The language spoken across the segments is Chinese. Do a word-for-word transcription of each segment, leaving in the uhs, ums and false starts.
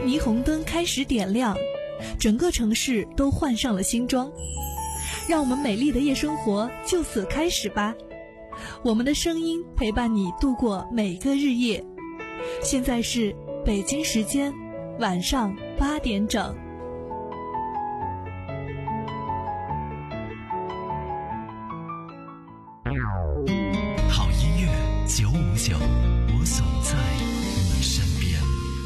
霓虹灯开始点亮，整个城市都换上了新装。让我们美丽的夜生活就此开始吧，我们的声音陪伴你度过每个日夜。现在是北京时间晚上八点整。 好音乐九五九，我总在你身边。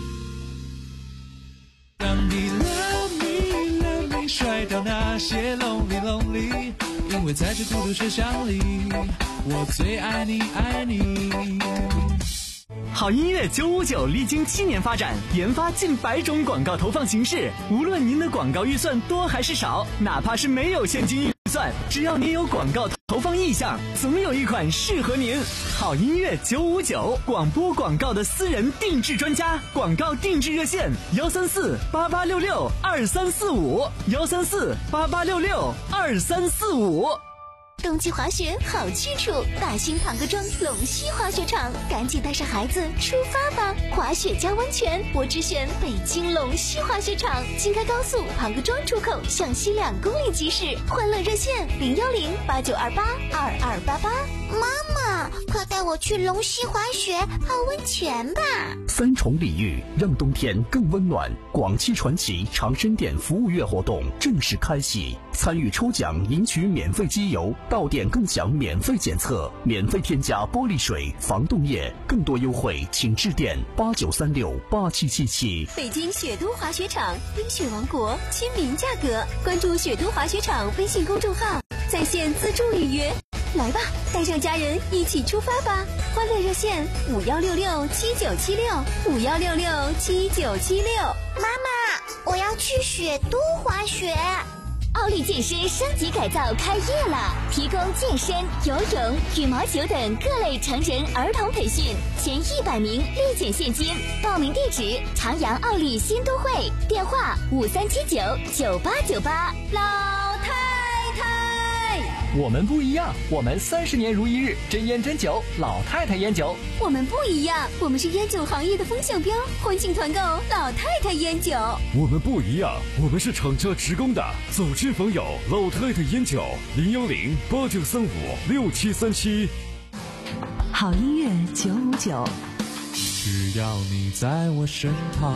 当你 love me love me 甩掉那些 lonely lonely， 因为在这孤独学校里，我最爱你爱你。 好音乐九五九历经七年发展，研发近百种广告投放形式。无论您的广告预算多还是少，哪怕是没有现金预算，只要您有广告投放意向，总有一款适合您。好音乐九五九，广播广告的私人定制专家，广告定制热线幺三四八八六六二三四五幺三四八八六六二三四五。 冬季滑雪好去处，大兴庞各庄龙溪滑雪场，赶紧带上孩子出发吧！滑雪加温泉，我只选北京龙溪滑雪场。京开高速庞各庄出口向西两公里即驶，欢乐热线零幺零八九二八二二八八。 妈妈，快带我去龙溪滑雪泡温泉吧！ 三重礼遇，让冬天更温暖。广汽传祺长生店服务月活动正式开启，参与抽奖赢取免费机油，到店更享免费检测，免费添加玻璃水、防冻液，更多优惠请致电八九三六八七七七。 北京雪都滑雪场，冰雪王国，亲民价格。关注雪都滑雪场微信公众号，在线自助预约。来吧，带上家人一起出发吧！欢乐热线五幺六六七九七六五幺六六七九七六。 妈妈，我要去雪都滑雪。 奥利健身升级改造开业了，提供健身、游泳、羽毛球等各类成人儿童培训，前一百名立减现金。报名地址：长阳奥利新都会，电话五三七九九八九八。老太太， 我们不一样，我们三十年如一日，真烟真酒，老太太烟酒。 我们不一样，我们是烟酒行业的风向标，欢庆团购老太太烟酒。 我们不一样，我们是厂家职工的，走亲访友，老太太烟酒，零幺零八九三五六七三七。 好音乐九五九， 只要你在我身旁。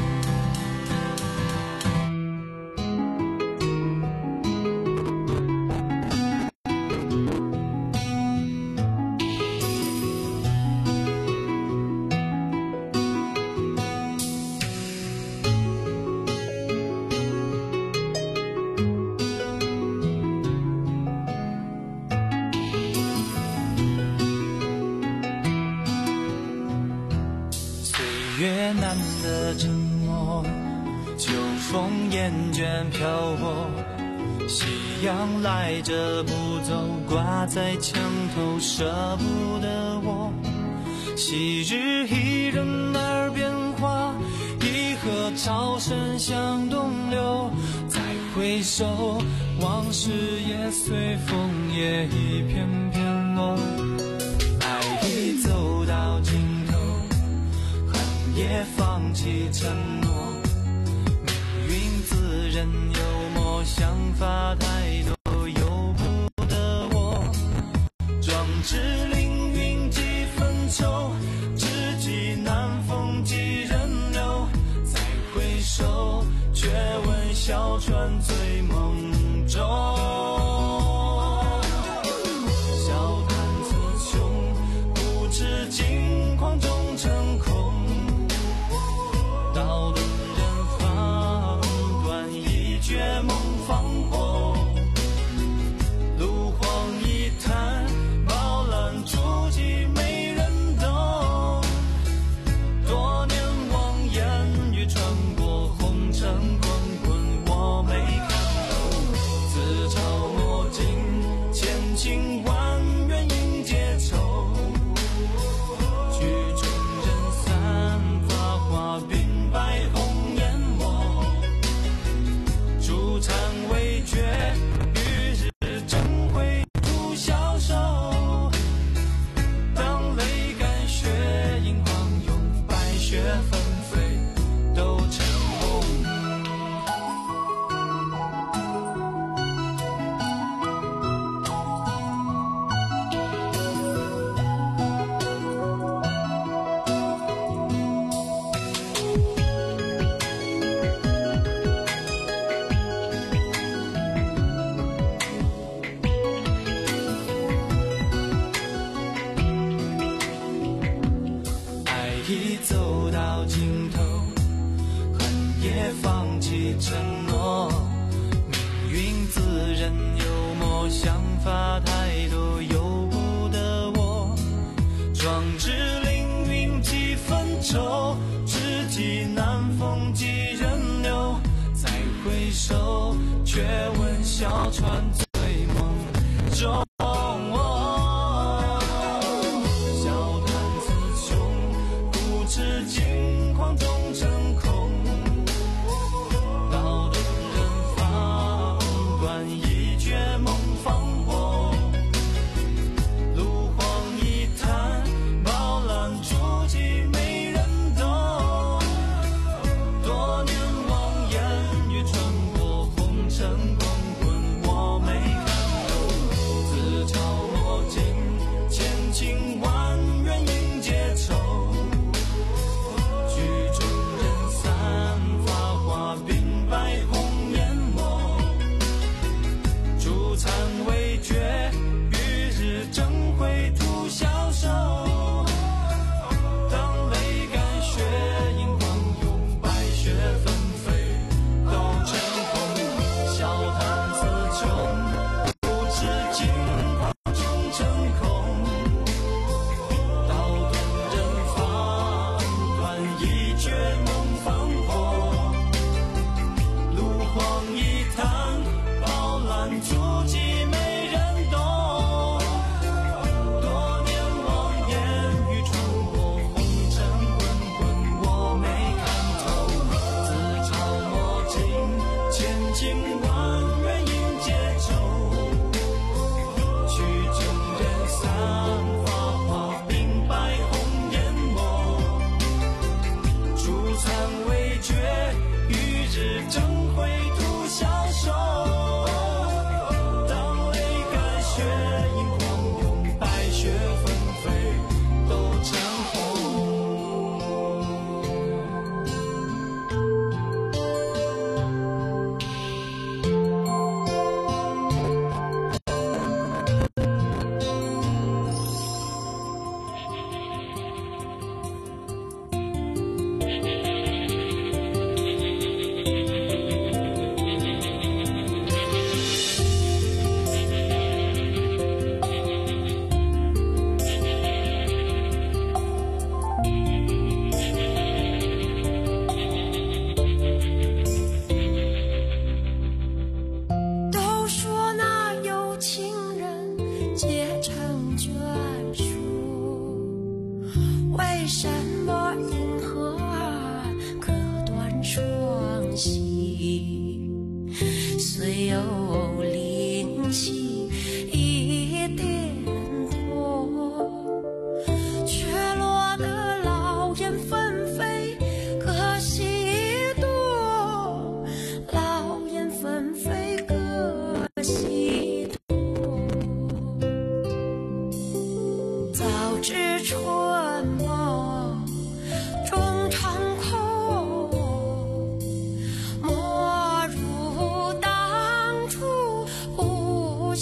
越难的沉默，秋风厌倦漂泊，夕阳来着不走，挂在墙头舍不得我。昔日一人耳边话，一河潮声向东流，再回首，往事也随风也一片片落。爱已走到尽头，也放弃承诺，命运自认幽默，想法太多由不得我。壮志凌云几分愁，知己难逢几人留。再回首，却闻小船醉梦中。笑看词穷，不知惊慌中成空。道顿人放断，一绝梦放破。路荒一滩，饱览足迹没人懂。多年望眼欲穿过红尘滚滚，我没看懂。自嘲我想法太多，由不得我壮志凌云几分愁，知己难逢几人留，再回首却闻小船醉梦中。 莫如当初不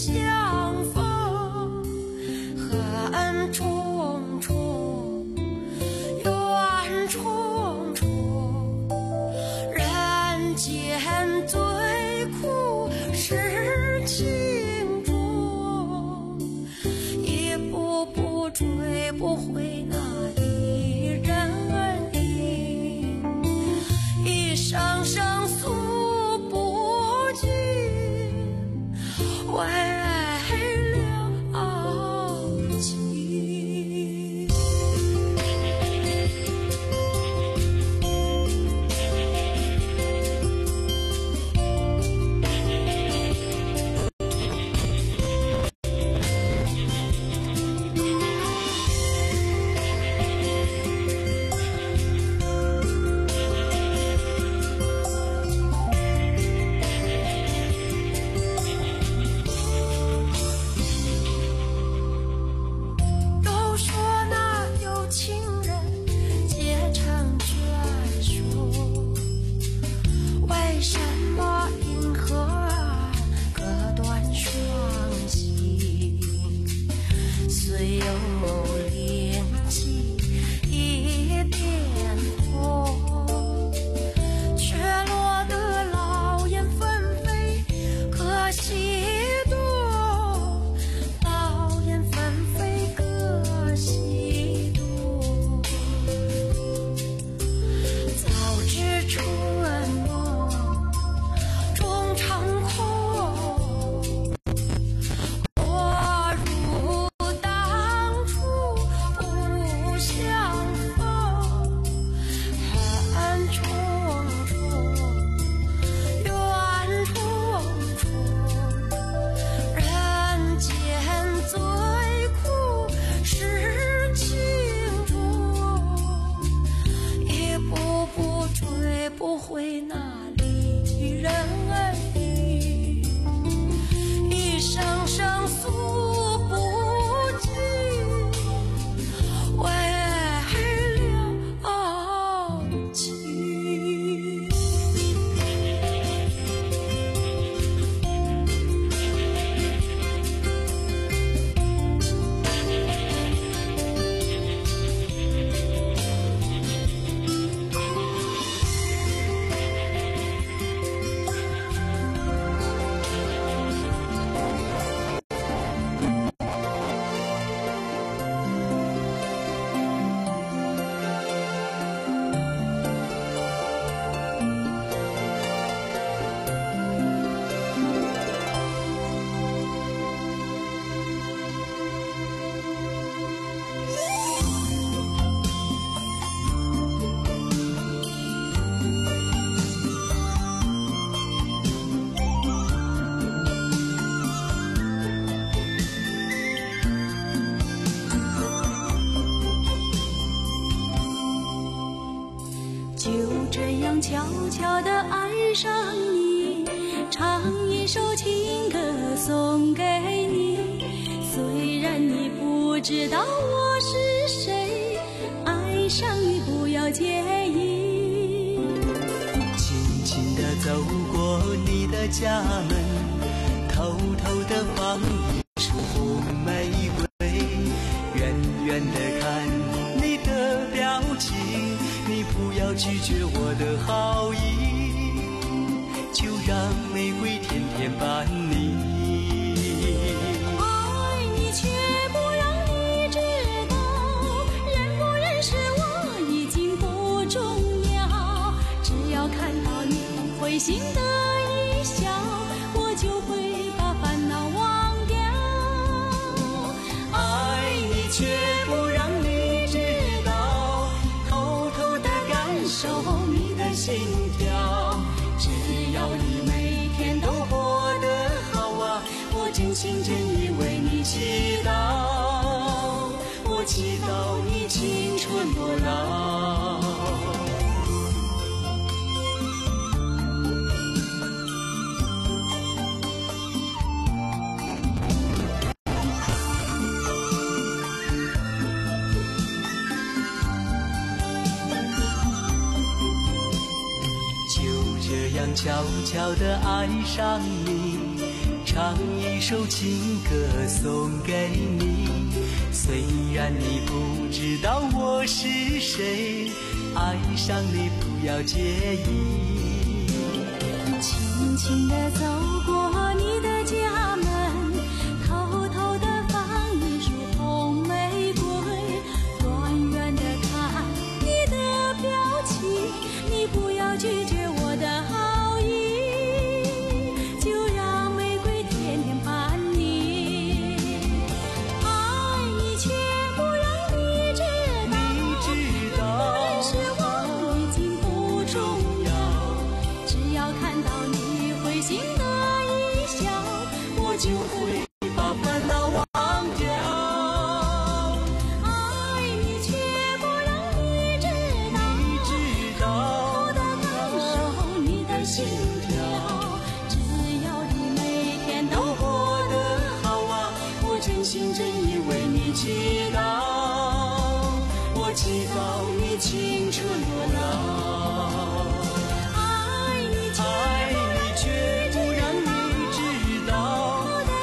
上你，唱一首情歌送给你。虽然你不知道我是谁，爱上你不要介意。 轻轻地走过你的家门，偷偷地放一束红玫瑰，远远地看你的表情，你不要拒绝我的好意，就让玫瑰天天伴你。 爱你却不让你知道，认不认识我已经不重要，只要看到你会心的一笑，我就会把烦恼忘掉。 爱你却不让你知道，偷偷地感受你的心跳，只要你每天都过得好啊，我真心真意为你祈祷，我祈祷你青春不老。悄悄地爱上你，唱一首情歌送给你。虽然你不知道我是谁，爱上你不要介意。 轻轻地走过你的家门，偷偷地放一束红玫瑰，远远地看你的表情，你不要拒绝我的好。 就会把烦恼忘掉。 爱你却不让你知道， 你知道， 偷偷地感受你的心跳，只要你每天都过得好啊，我真心真意为你祈祷， 我祈祷你青春不老。 爱你却爱你却不让你知道，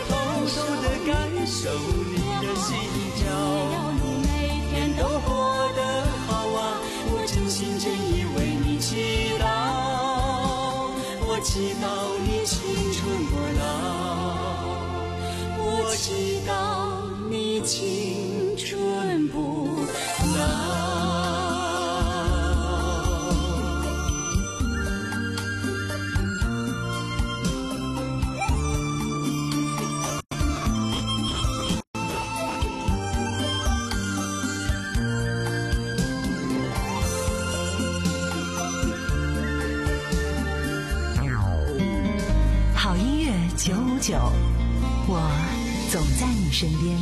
受你的心跳， 只要你每天都过得好啊，我真心真意为你祈祷，我祈祷你青春不老，我祈祷你青春不老。 九五九，我总在你身边。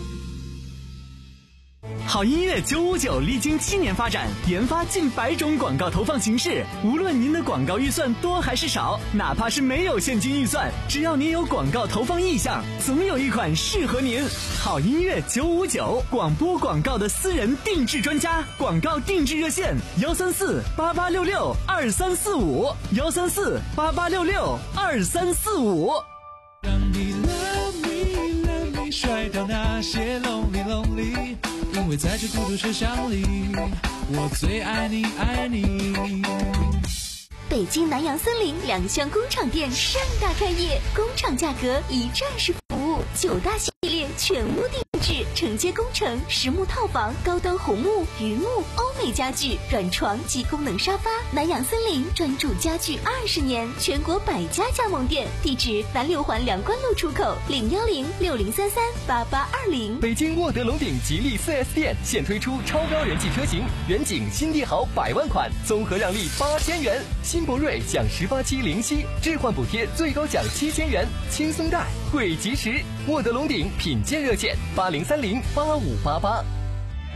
好音乐九五九历经七年发展，研发近百种广告投放形式。无论您的广告预算多还是少，哪怕是没有现金预算，只要您有广告投放意向，总有一款适合您。好音乐九五九，广播广告的私人定制专家，广告定制热线：幺三四八八六六二三四五，幺三四八八六六二三四五。 让你 love me love me， 甩掉那些 lonely lonely。因为在这孤独车厢里，我最爱你爱你。 北京南洋森林两厢工厂店盛大开业，工厂价格一站式服务，九大系列全屋定制，承接工程、实木套房、高端红木、榆木、欧美家具、软床及功能沙发。南洋森林专注家具二十年，全国百家加盟店，地址南六环梁关路出口零幺零六零三三八八二零。 北京沃德龙鼎吉利 四 S 店现推出超高人气车型，远景新帝豪百万款，综合让利八千元，新博瑞享十八期零息置换补贴，最高奖七千元，轻松贷贵及时。沃德龙鼎品鉴热线八零三零八五八八。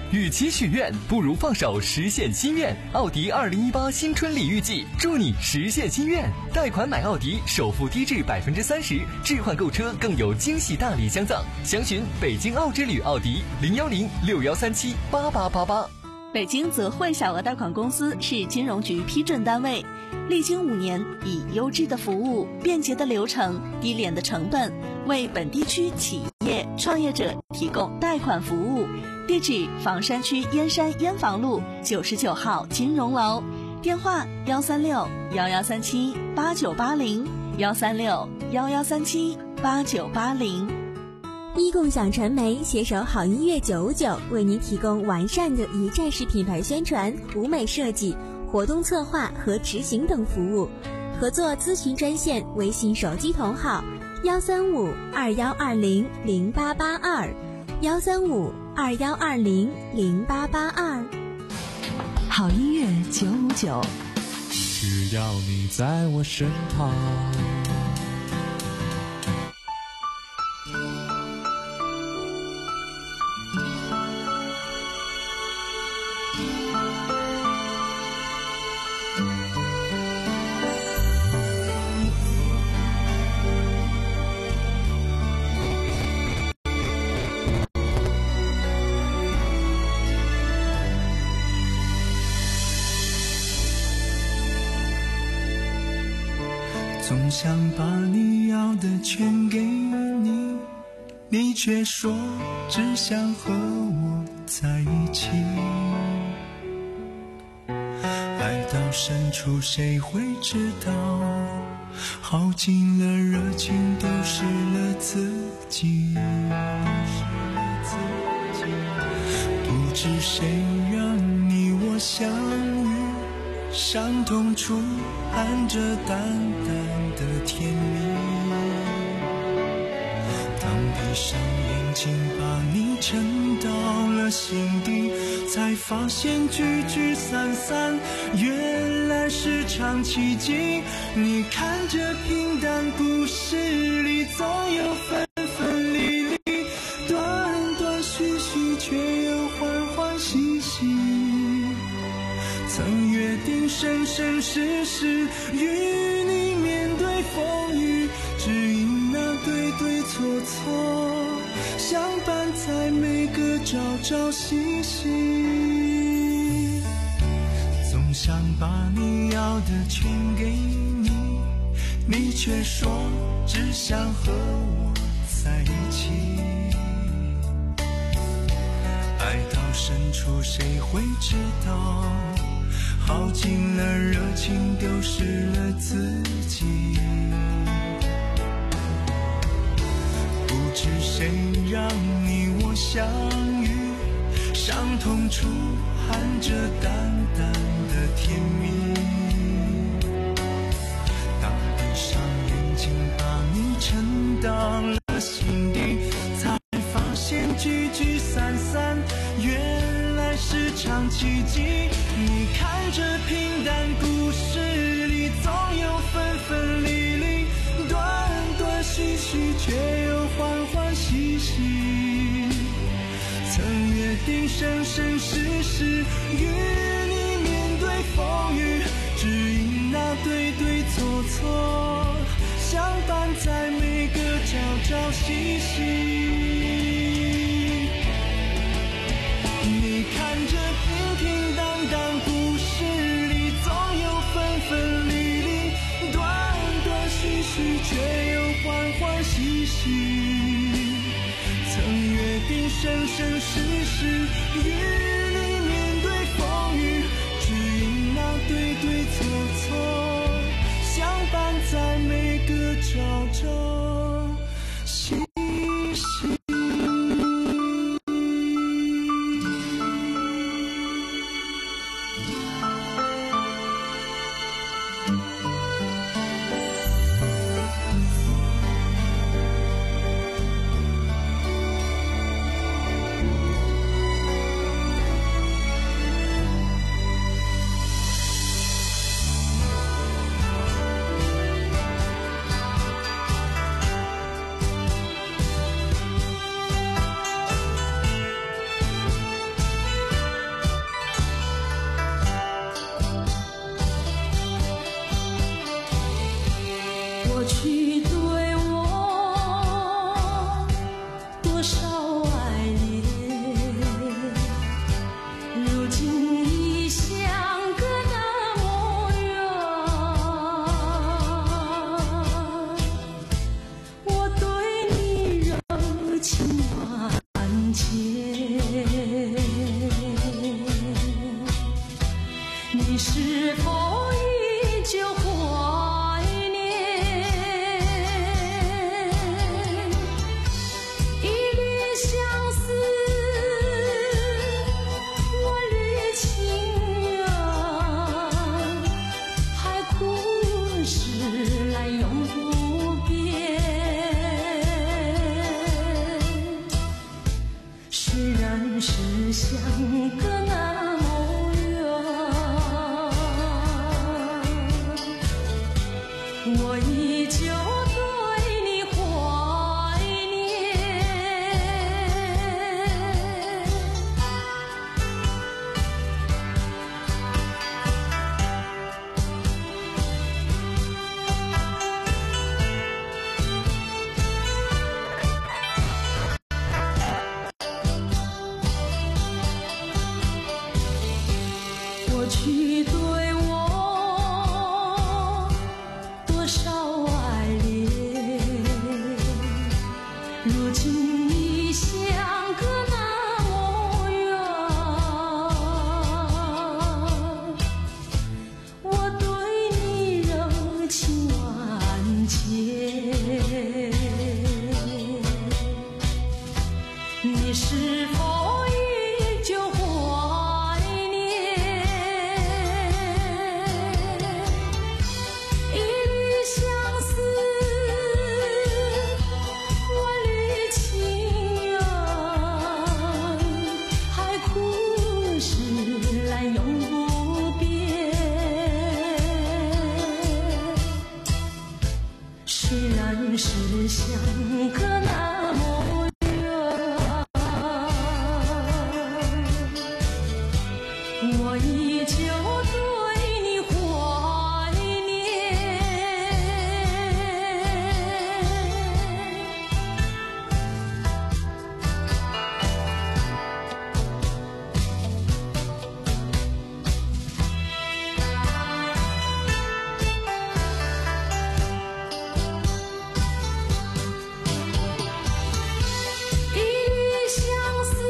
与其许愿，不如放手实现心愿。奥迪二零一八新春礼遇季，祝你实现心愿。贷款买奥迪，首付低至百分之三十，置换购车更有惊喜大礼相赠。详询北京奥之旅奥迪零幺零六幺三七八八八八。 北京泽惠小额贷款公司是金融局批准单位，历经五年，以优质的服务、便捷的流程、低廉的成本，为本地区企业创业者提供贷款服务。地址：房山区燕山燕房路九十九号金融楼，电话：幺三六幺幺三七八九八零，幺三六幺幺三七八九八零。 一共享传媒携手好音乐九五九，为您提供完善的一站式品牌宣传、舞美设计、活动策划和执行等服务。合作咨询专线：微信手机同号幺三五二幺二零零八八二，幺三五二幺二零零八八二。 好音乐九五九， 只要你在我身旁。总想把你要的全给你，你却说只想和我在一起。爱到深处谁会知道，耗尽了热情，丢失了自己。不知谁让你我相遇，伤痛处含着淡淡的甜蜜。当闭上眼睛把你沉到了心底，才发现聚聚散散原来是场奇迹。你看这平淡故事里总有分分离离，断断续续却又欢欢喜喜。曾约定生生世世与你面对风雨，只因那对对错错相伴在每个朝朝夕夕。总想把你要的全给你，你却说只想和我在一起。爱到深处谁会知道，耗尽了热情，丢失了自己。不知谁让你我相遇，伤痛处含着淡淡的甜蜜。当闭上眼睛把你沉到了心底，才发现聚聚散散原来是场奇迹。你看这平淡故事里总有分分离离，断断续续却又欢欢喜喜。曾约定生生世世与你面对风雨，只因那对对错错相伴在每个朝朝夕夕。你看这平平淡淡故事里总有分分离离，断断续续却又欢欢喜喜。曾约定生生世世与你面对风雨，只因那对对错错相伴在每个朝朝夕夕。 你是否依旧怀念？一缕相思，万缕情缘，海枯石烂永不变。虽然是相隔那么远，我依旧对你怀念。一缕相思，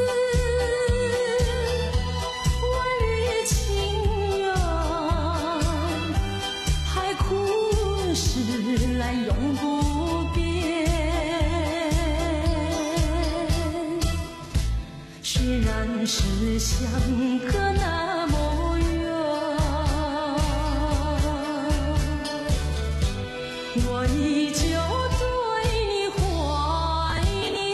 万缕情缘，海枯石烂永不变。虽然是相隔那么远，我依旧对你怀念。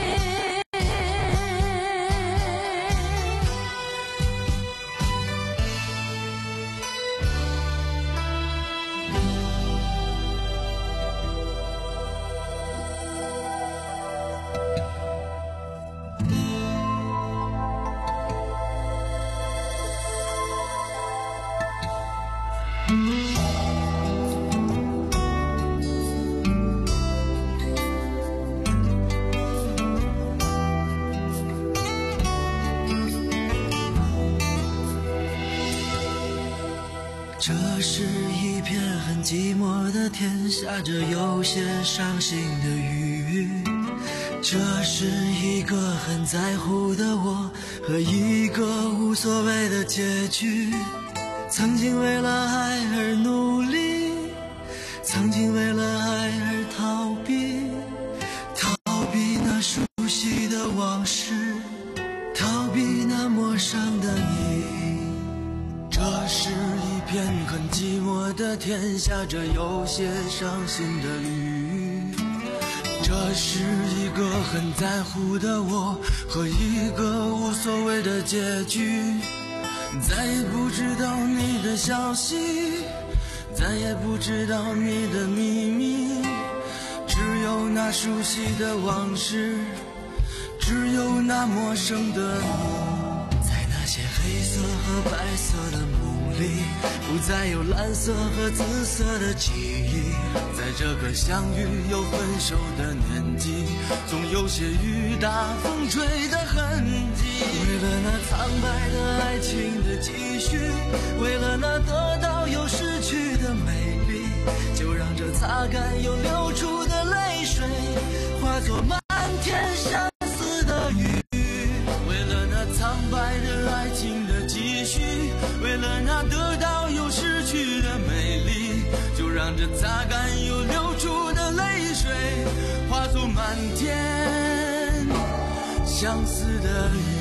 这是一片很寂寞的天，下着有些伤心的雨。这是一个很在乎的我和一个无所谓的结局。曾经为了爱而努力，曾经为了爱而逃避，逃避那熟悉的往事，逃避那陌生的你。这是一片很寂寞的天，下着有些伤心的雨。这是一个很在乎的我和一个无所谓的结局。再也不知道你的消息，再也不知道你的秘密，只有那熟悉的往事，只有那陌生的你。在那些黑色和白色的梦里，不再有蓝色和紫色的记忆。在这个相遇又分手的年纪，总有些雨打风吹的痕迹。为了那苍白的爱情的继续，为了那得到又失去的美丽，就让这擦干又流出的泪水化作漫天相思的雨。为了那苍白的爱情的继续，为了那得到又失去的美丽，就让这擦干又流出的泪水化作漫天相思的雨。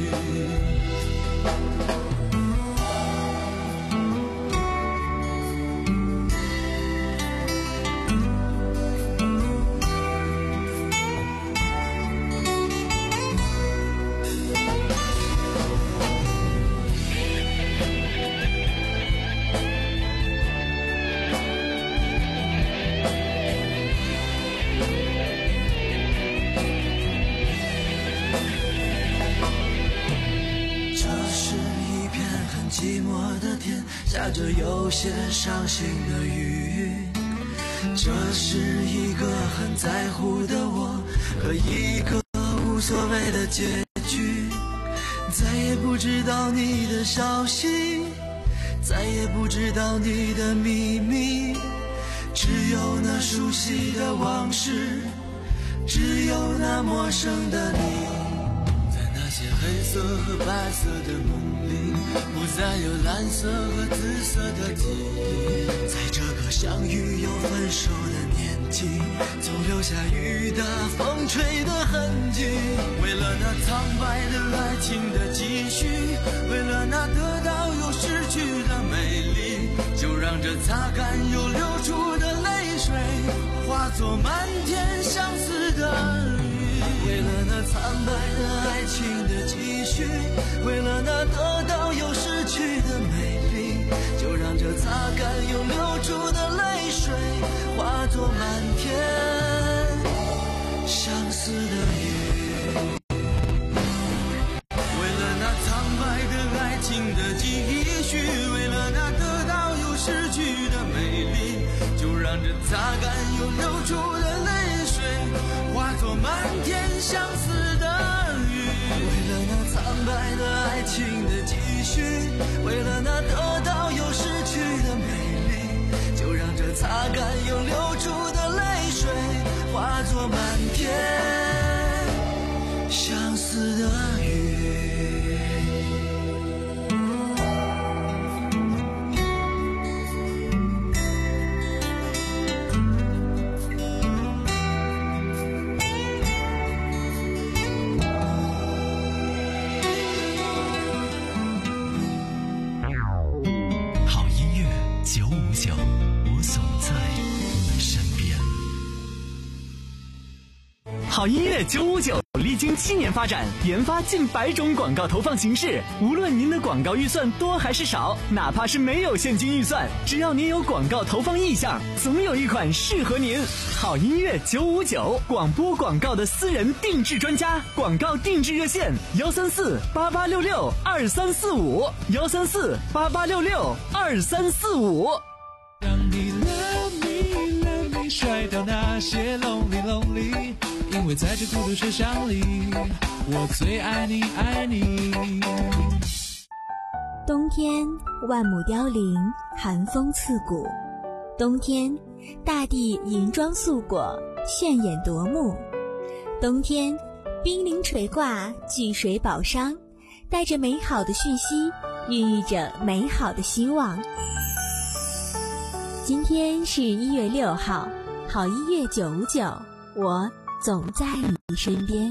寂寞的天，下着有些伤心的雨。这是一个很在乎的我和一个无所谓的结局。再也不知道你的消息，再也不知道你的秘密，只有那熟悉的往事，只有那陌生的你。那些黑色和白色的梦里，不再有蓝色和紫色的记忆。在这个相遇又分手的年纪， 总留下雨打风吹的痕迹。为了那苍白的爱情的继续，为了那得到又失去的美丽，就让这擦干又流出的泪水化作漫天相思的雨。为了那苍白的爱情的继续，为了那得到又失去的美丽，就让这擦干又流出的泪水化作漫天相思的雨。为了那苍白的爱情的继续，为了那得到又失去的美丽，就让这擦干又流出的泪水化作漫天相思的雨。为了那苍白的爱情的继续，为了那得到又失去的美丽，就让这擦干又流出的泪水化作漫天相思的雨。 好音乐九五九历经七年发展，研发近百种广告投放形式。无论您的广告预算多还是少，哪怕是没有现金预算，只要您有广告投放意向，总有一款适合您。好音乐九五九，广播广告的私人定制专家，广告定制热线：幺三四八八六六二三四五，幺三四八八六六二三四五。 让你 love me love me， 甩掉那些 lonely lonely。因为在这孤独车厢里，我最爱你爱你。 冬天万亩凋零，寒风刺骨。冬天大地银装素裹，炫眼夺目。冬天冰凌垂挂，聚水宝商，带着美好的讯息，孕育着美好的希望。今天是一月六号，好音乐九五九，我总在你身边。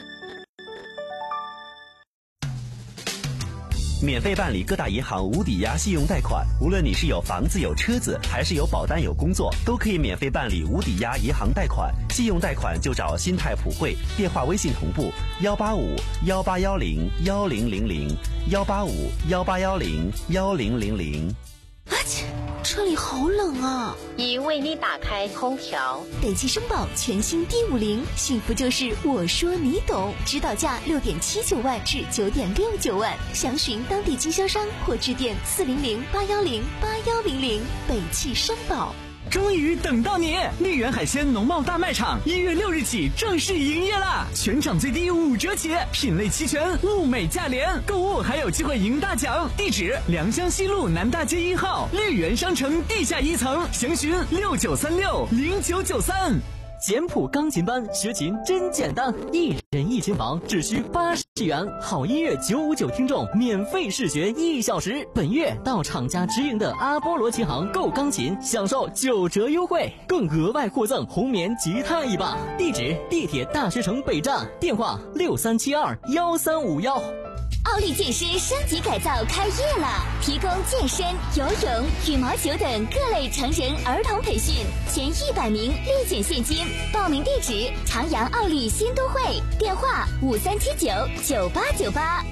免费办理各大银行无抵押信用贷款，无论你是有房子有车子，还是有保单有工作，都可以免费办理无抵押银行贷款。信用贷款就找新泰普惠，电话微信同步幺八五幺八幺零幺零零零幺八五幺八幺零幺零零零。 啊切，这里好冷啊！ 已为你打开空调。 北汽绅宝全新 D 五零，幸福就是我说你懂，指导价六点七九万至九点六九万，详询当地经销商或致电四零零八幺零八幺零零。北汽绅宝。 终于等到你！丽园海鲜农贸大卖场一月六日起正式营业啦！全场最低五折起，品类齐全，物美价廉，购物还有机会赢大奖。地址：良乡西路南大街一号绿园商城地下一层，详询六九三六零九九三。 简谱钢琴班学琴真简单，一人一琴房只需八十元。好音乐九五九听众免费试学一小时。本月到厂家直营的阿波罗琴行购钢琴，享受九折优惠，更额外获赠红棉吉他一把。地址：地铁大学城北站，电话六三七二幺三五幺。 奥利健身升级改造开业了，提供健身、游泳、羽毛球等各类成人儿童培训，前一百名立减现金。报名地址：长阳奥利新都会，电话五三七九九八九八。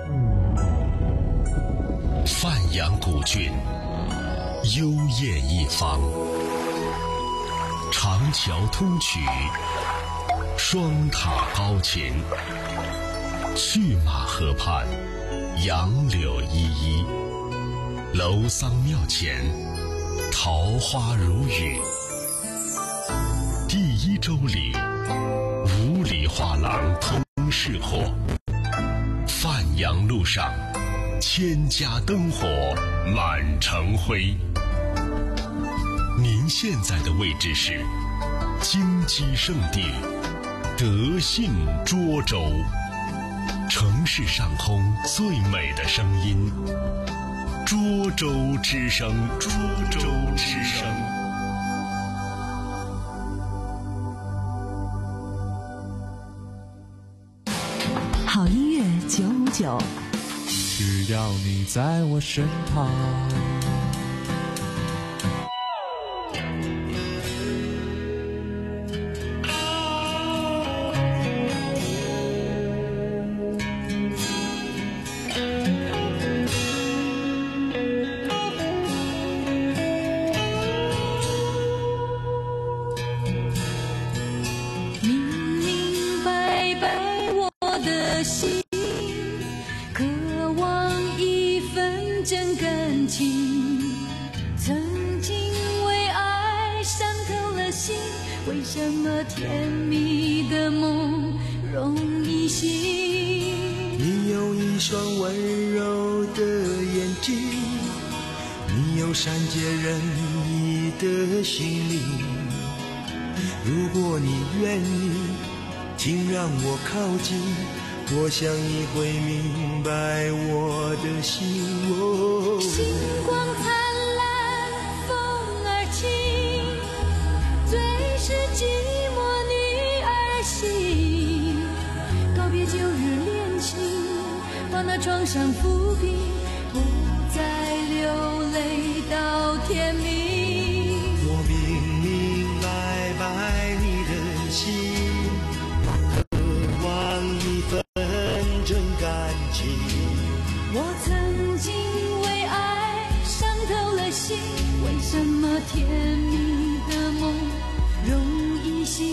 范阳古郡，幽艳一方，长桥通衢，双塔高琴。去马河畔，杨柳依依，楼桑庙前，桃花如雨。第一周里，五里画廊通市火，范阳路上，千家灯火满城辉。您现在的位置是金鸡圣地德信涿州。城市上空最美的声音，涿州之声，涿州之声。 好音乐九五九， 只要你在我身旁。 甜蜜的梦容易醒， 你有一双温柔的眼睛，你有善解人意的心灵。如果你愿意，请让我靠近，我想你会明白我的心。哦， 星光灿烂，风儿轻，最是寂寞女儿心。告别旧日恋情，把那创伤抚平，不再流泪到天明。 我明明白白你的心，渴望一份真感情。 我曾经为爱伤透了心，为什么甜蜜的梦容易醒？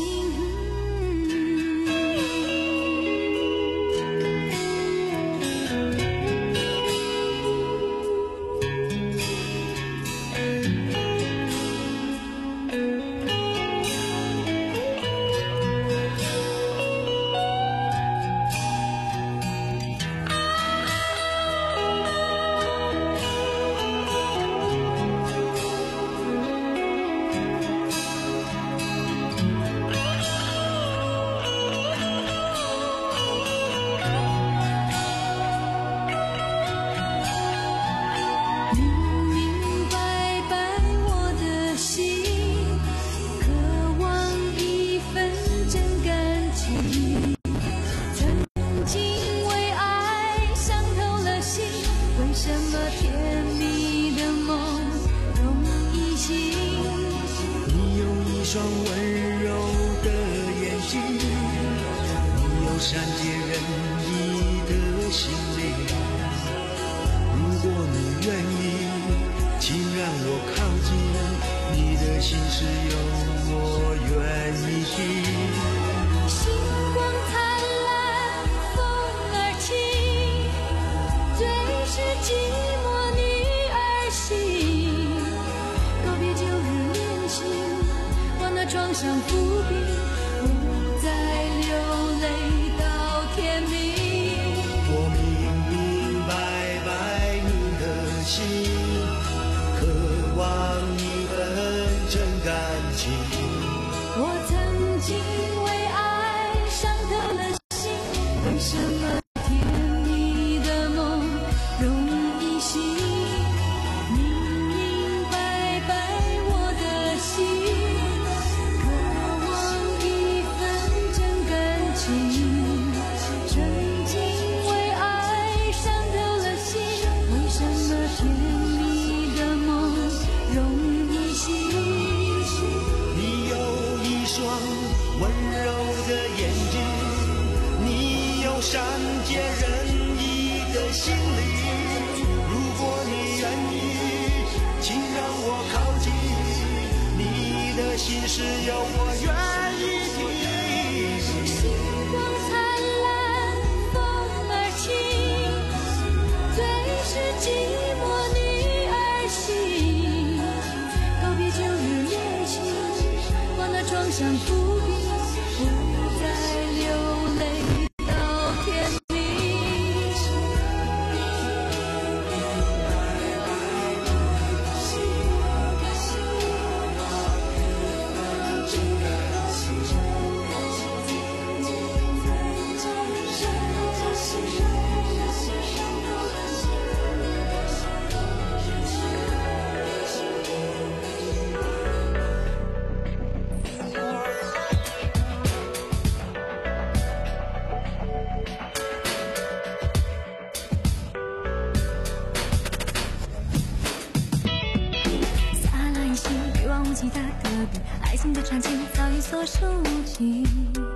我手机。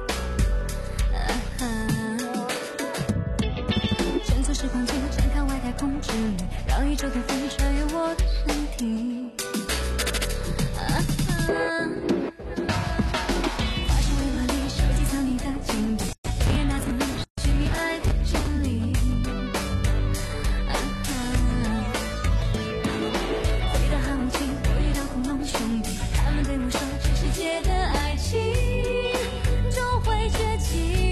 蜷缩时光机，展开外太空之旅，让宇宙的风穿越我的身体。啊啊发现微波里收集藏你的经典，黑暗那层是你爱的真理。啊啊飞到航母机，我遇到恐龙兄弟，他们对我说这世界的爱情终会绝迹。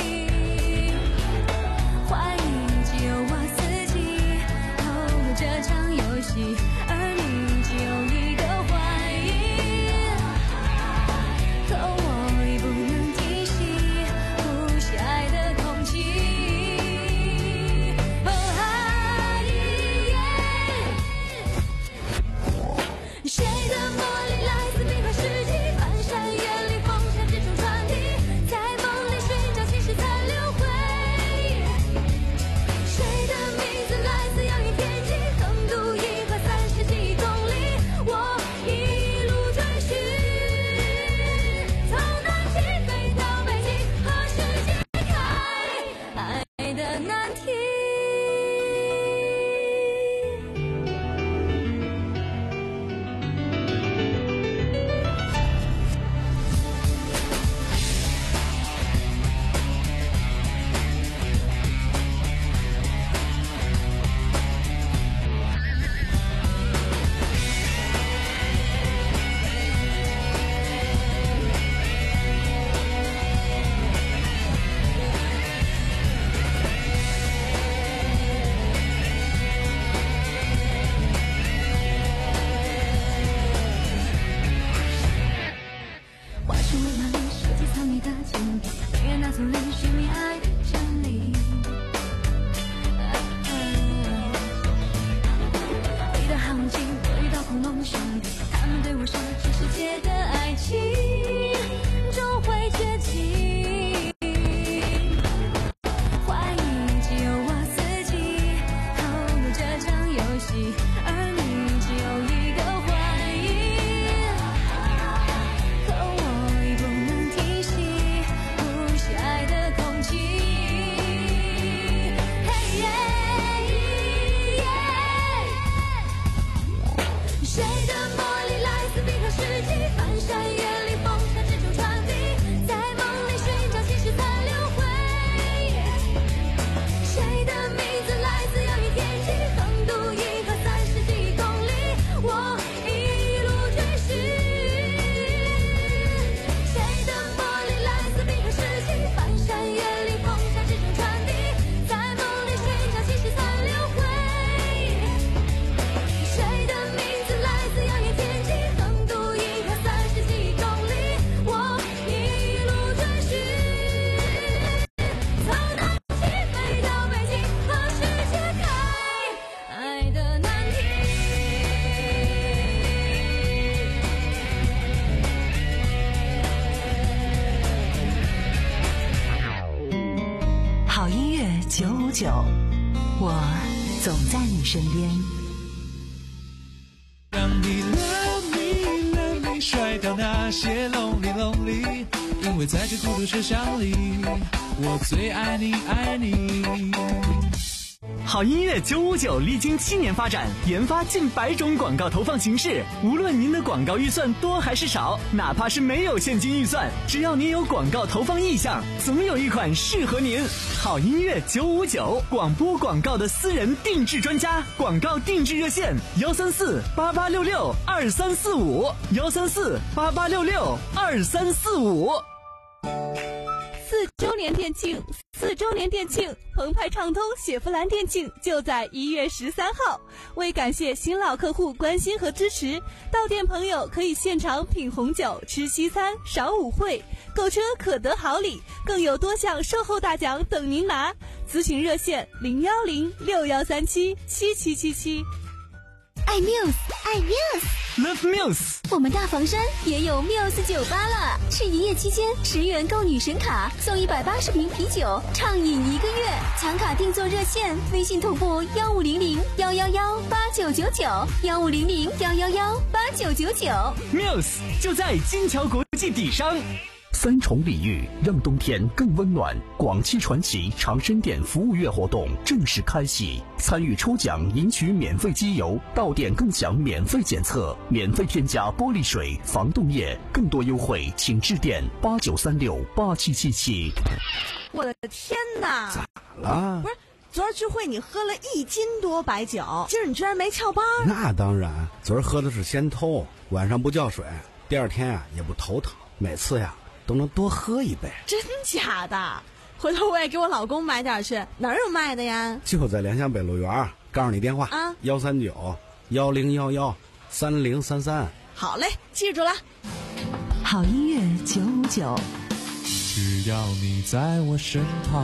怀疑只有我自己投入这场游戏，而你只有一个怀疑。可我已不能提醒呼吸爱的空气。哦嗨耶，谁的魔力来自冰河世纪，翻山越岭风沙之中传递，在梦里寻找现实残留回忆。谁的名字来自遥远天际，横渡银河三十几公里，我一路追寻，从南极飞到北极，和世界开爱的难题。花束微波里收集藏你的经典，黑暗那丛林寻觅爱的真理。啊啊飞到航母机，我遇到恐龙兄弟，他们对我说这世界的爱情终会绝迹。怀疑只有我自己投入这场游戏，而你只有一个怀疑。可我已不能提醒呼吸爱的空气。嘿耶耶，谁的魔力来自冰河世纪，翻山越岭风沙之中传递，在梦里寻找现实残留回忆。谁的名字来自遥远天际，横渡银河三十几公里，我一路追寻。谁的魔力来自冰河世纪，翻山越岭风沙之中传递，在梦里寻找现实残留回忆。谁的名字来自遥远天际，横渡银河三十几公里，我一路追寻，从南极飞到北极，和世界开爱的难题。 好音乐九五九，我总在你身边。 让你 love me love me 甩掉那些 lonely lonely， 因为在这孤独车厢里，我最爱你爱你。 好音乐九五九历经七年发展，研发近百种广告投放形式。无论您的广告预算多还是少，哪怕是没有现金预算，只要您有广告投放意向，总有一款适合您。好音乐九五九，广播广告的私人定制专家，广告定制热线：幺三四八八六六二三四五，幺三四八八六六二三四五。 四周年店庆，四周年店庆，澎湃畅通雪佛兰店庆就在一月十三号。为感谢新老客户关心和支持，到店朋友可以现场品红酒、吃西餐、赏舞会，购车可得好礼，更有多项售后大奖等您拿。咨询热线零幺零六幺三七七七七七。 爱 Muse， 爱 Muse。Love Muse， 我们大房山也有 Muse 酒吧了。是营业期间，十元购女神卡，送一百八十瓶啤酒，畅饮一个月。抢卡订座热线：微信同步幺五零零幺幺幺八九九九，幺五零零幺幺幺八九九九。 Muse 就在金桥国际际底商。 三重礼遇让冬天更温暖。广汽传祺长生店服务月活动正式开启，参与抽奖赢取免费机油，到店更享免费检测，免费添加玻璃水、防冻液，更多优惠请致电八九三六八七七七。 我的天哪！ 咋了？ 不是，昨儿聚会你喝了一斤多白酒，今儿你居然没翘班？ 那当然，昨儿喝的是仙偷，晚上不叫水，第二天啊也不头疼，每次呀都能多喝一杯。 真假的？回头我也给我老公买点去，哪儿有卖的呀？ 就在联想北路园，告诉你电话啊， 幺三九幺零幺幺三零三三。 好嘞，记住了。 好音乐九五九， 只要你在我身旁。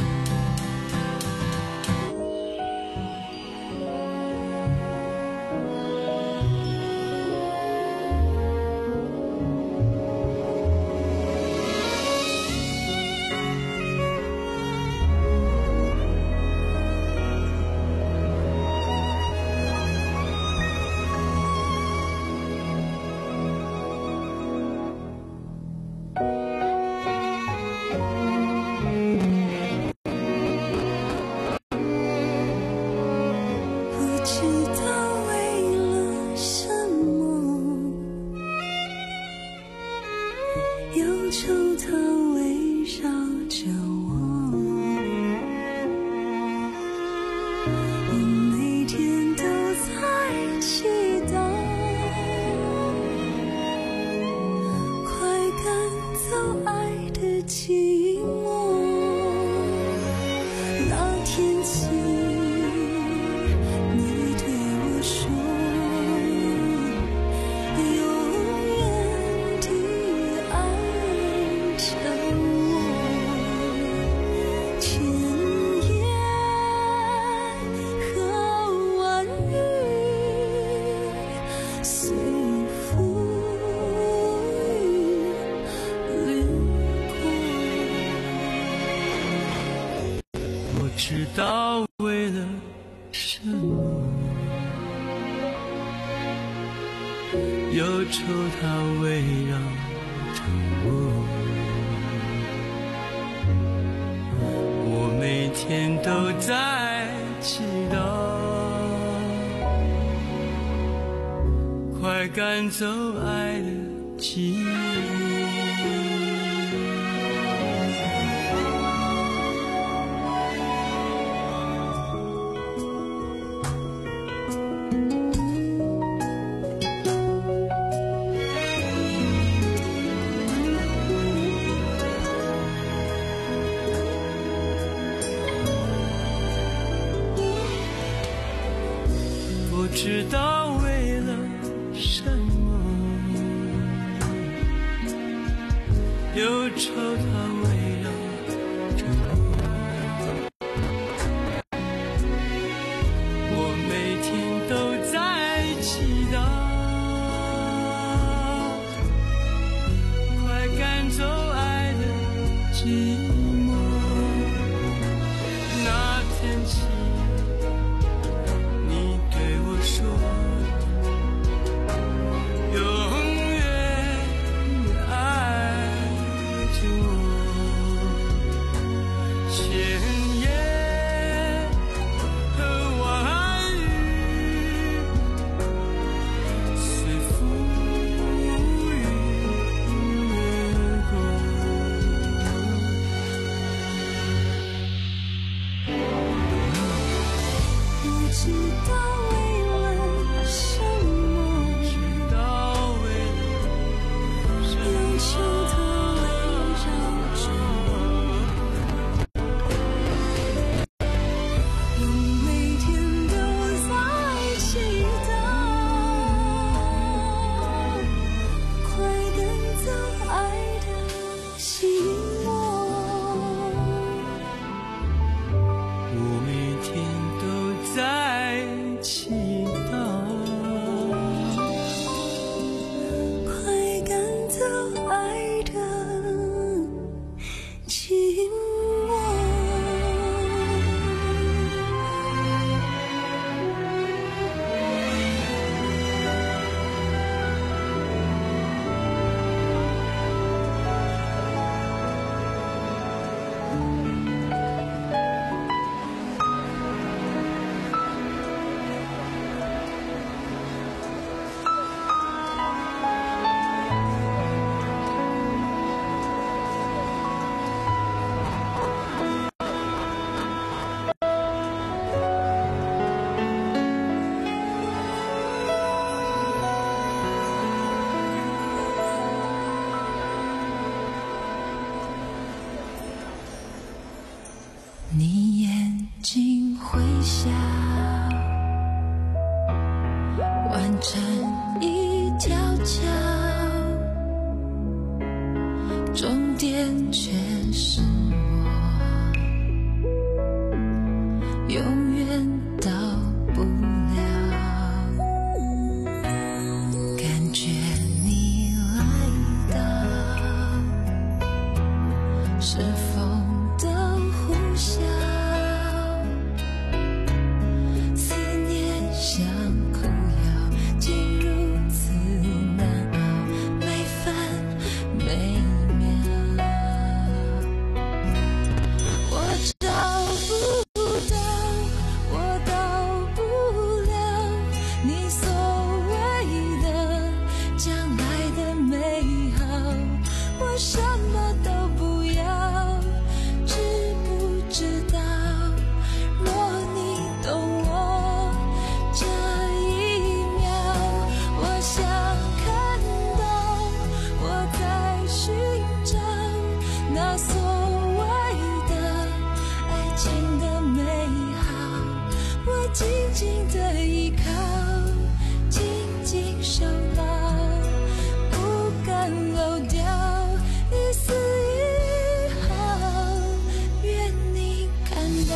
知道为了什么，忧愁它围绕着我，我每天都在祈祷，快赶走爱的寂寞。不知道为了什么，忧愁它围绕着我，我每天都在祈祷，快赶走爱的寂寞。那天起说永远爱着我，千言和万语随风雨掠过，不知道知道为了什么，忧愁它围绕你眼睛会笑，完成一条桥，终点却是我，永远到不了。感觉你来到，是风的呼啸，思念像苦药，竟如此难熬，每分每秒。我找不到，我到不了你所谓的将来的美好，我什么都不要，知不知道？若你懂我这一秒，我想看到我在寻找那所谓的爱情的美好，我紧紧的依靠，紧紧守牢，不敢漏掉一丝一毫，愿你看到。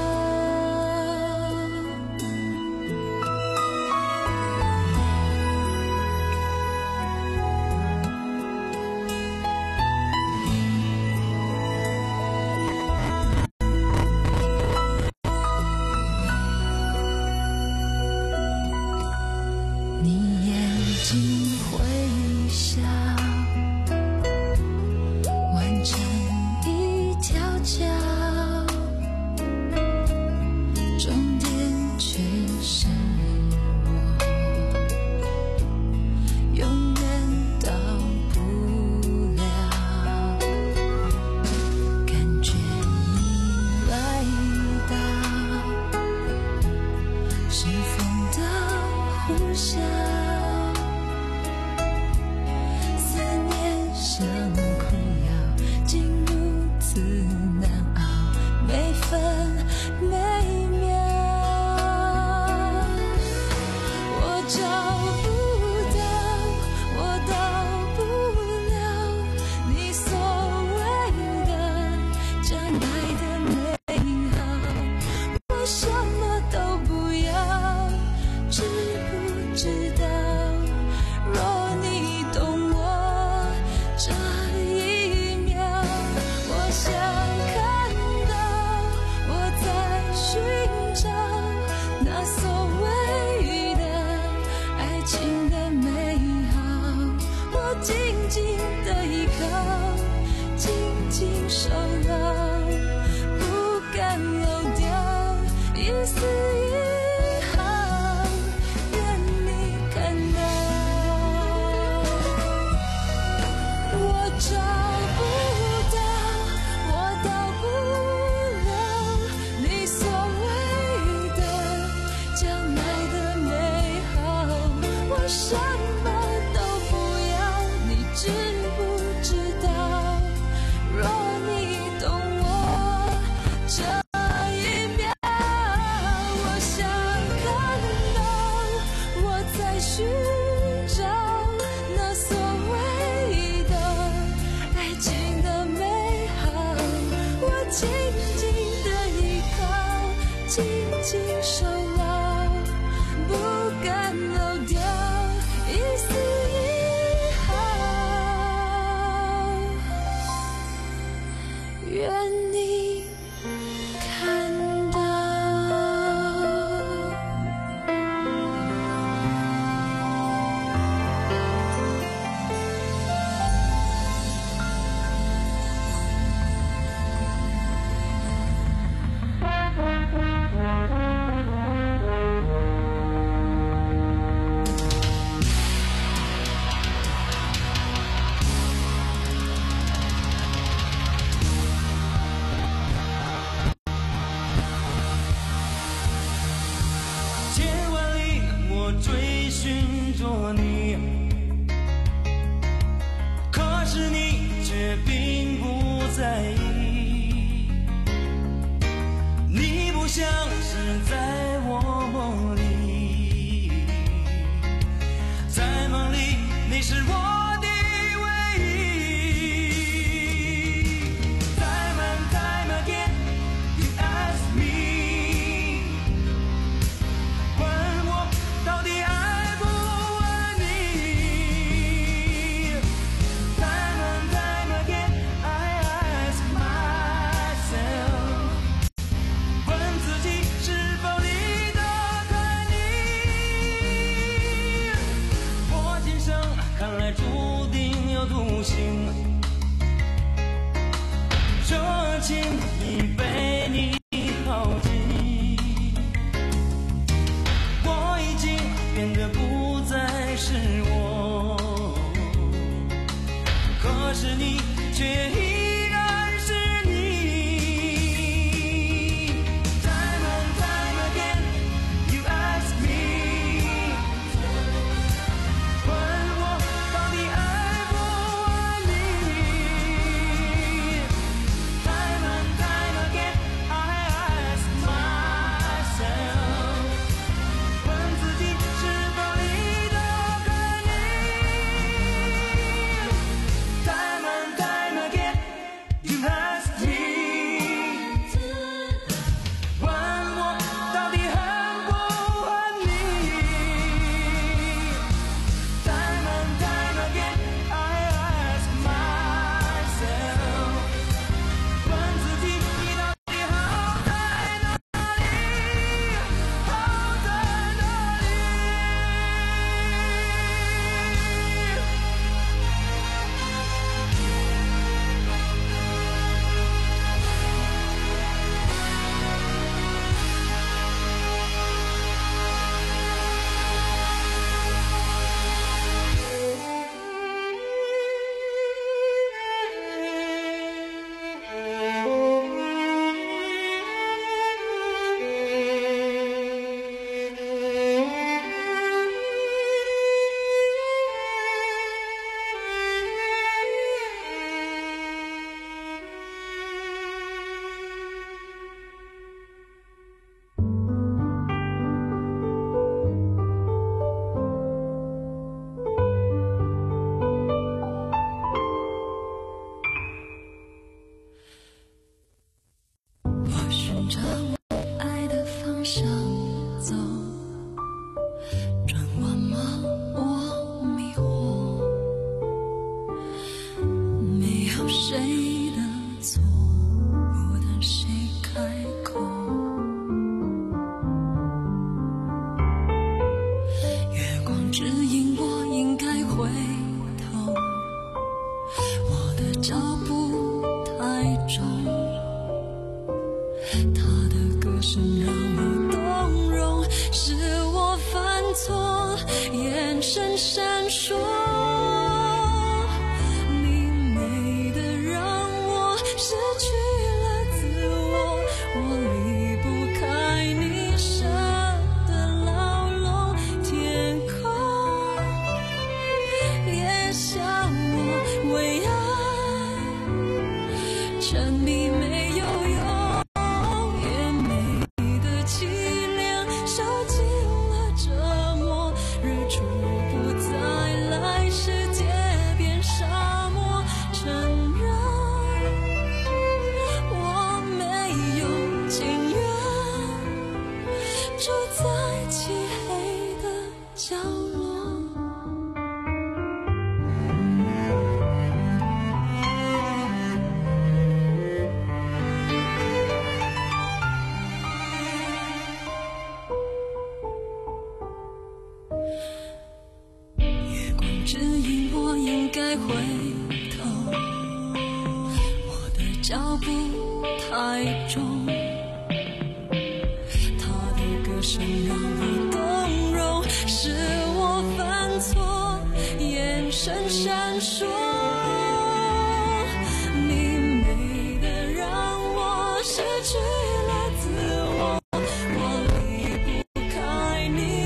你眼睛会笑，完成一条桥，终点却是我，永远到不了。感觉你来到，是风的呼啸，思念像苦药，竟如此难熬，每分每秒。我找不到，我到不了你所谓的将来的美好，我什么都不要，知不知道？若你懂我这一秒，我想看到我在寻找那所谓的爱情的美好，我紧紧的依靠，紧紧守牢，不敢漏掉一丝一毫，愿你看到。我找不到，我到不了你所谓的将来的美好，我什么都不要，你知不知道？若你懂我这一秒，我想看到我在寻找那所谓的爱情的美好，我紧紧的依靠，紧紧守牢，不敢漏掉一丝一毫，愿你看到。 千万里我追寻着你，可是你却并不在意。 轻易被你抛弃，我已经变得不再是我，可是你却依然是你。 Time and time again you ask me， 问我到底爱不爱你。 Time and time again I ask myself， 问自己是否离得可逆。 Time and time again you ask me， 问我到底恨不恨你。 Time and time again I ask myself， 问自己你到底好在哪里，好在哪里。 我寻找我爱的方向走，转弯吗？我迷惑，没有谁的错，不等谁开口。月光指引我应该回头，我的脚步太重。 他的歌声让我动容，是我犯错，眼神闪烁。你美得让我失去了自我，我离不开你设的牢笼。天空也笑我为爱沉迷没有用。 住在漆黑的角落。月光指引我应该回头，我的脚步太重。 歌声让我动容，是我犯错，眼神闪烁。你美得让我失去。